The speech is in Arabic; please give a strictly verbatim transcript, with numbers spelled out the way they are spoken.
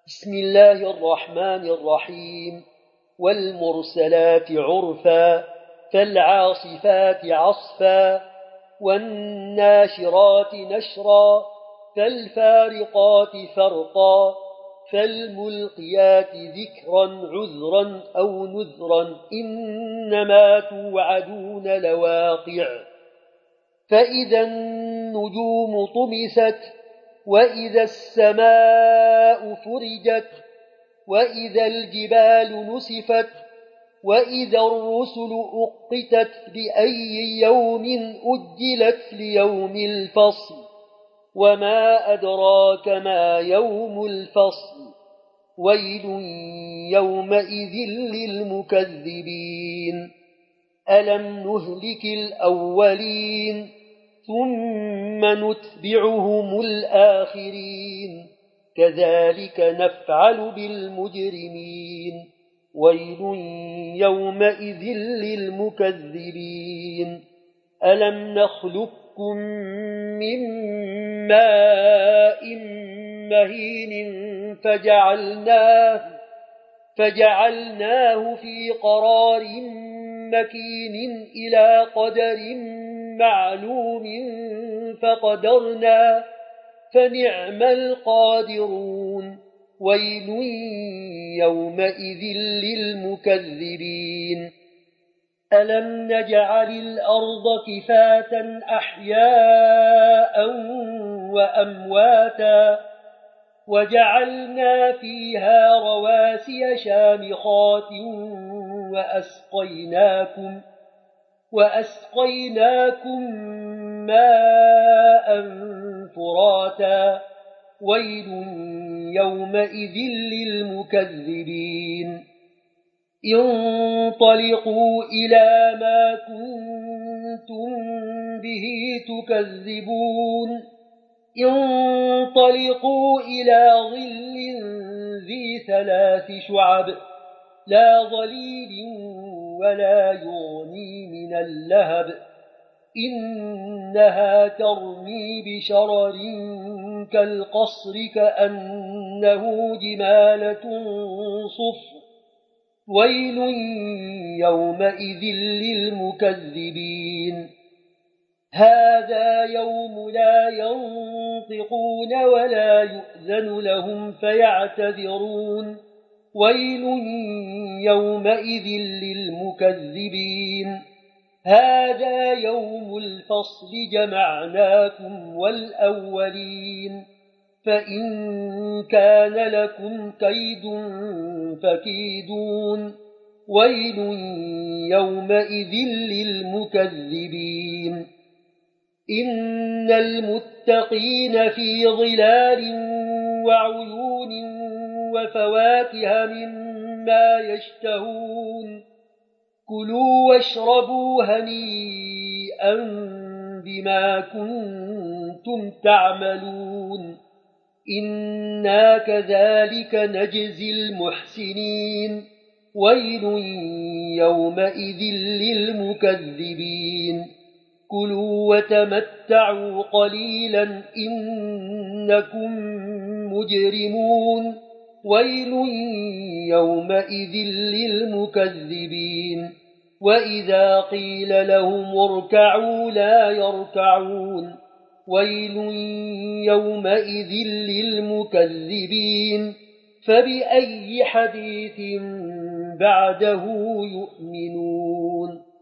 بسم الله الرحمن الرحيم. والمرسلات عرفا فالعاصفات عصفا والناشرات نشرا فالفارقات فرقا فالملقيات ذكرا عذرا أو نذرا إنما توعدون لواقع. فإذا النجوم طمست وإذا السماء فرجت وإذا الجبال نسفت وإذا الرسل أقتت بأي يوم أجلت ليوم الفصل وما أدراك ما يوم الفصل ويل يومئذ للمكذبين. ألم نهلك الأولين ثم نتبعهم الآخرين كذلك نفعل بالمجرمين ويل يومئذ للمكذبين. ألم نخلقكم من ماء مهين فجعلناه, فجعلناه في قرار مكين إلى قدر معلوم فقدرنا فنعم القادرون ويل يومئذ للمكذبين. ألم نجعل الأرض كفاة أحياء وأمواتا وجعلنا فيها رواسي شامخات وأسقيناكم, وأسقيناكم ماء فراتا ويل يومئذ للمكذبين. انطلقوا إلى ما كنتم به تكذبون انطلقوا إلى ظل ذي ثلاث شعب لا ظليل ولا يغني من اللهب إنها ترمي بشرر كالقصر كأنه جمالة صفر ويل يومئذ للمكذبين. هذا يوم لا ينطقون ولا يؤذن لهم فيعتذرون ويل يومئذ للمكذبين. هذا يوم الفصل جمعناكم والأولين فإن كان لكم كيد فكيدون ويل يومئذ للمكذبين. إن المتقين في ظلال وعيون وفواكه مما يشتهون كلوا واشربوا هنيئا بما كنتم تعملون إنا كذلك نجزي المحسنين ويل يومئذ للمكذبين. كلوا وتمتعوا قليلا إنكم مجرمون ويل يومئذ للمكذبين. وإذا قيل لهم اركعوا لا يركعون ويل يومئذ للمكذبين. فبأي حديث بعده يؤمنون.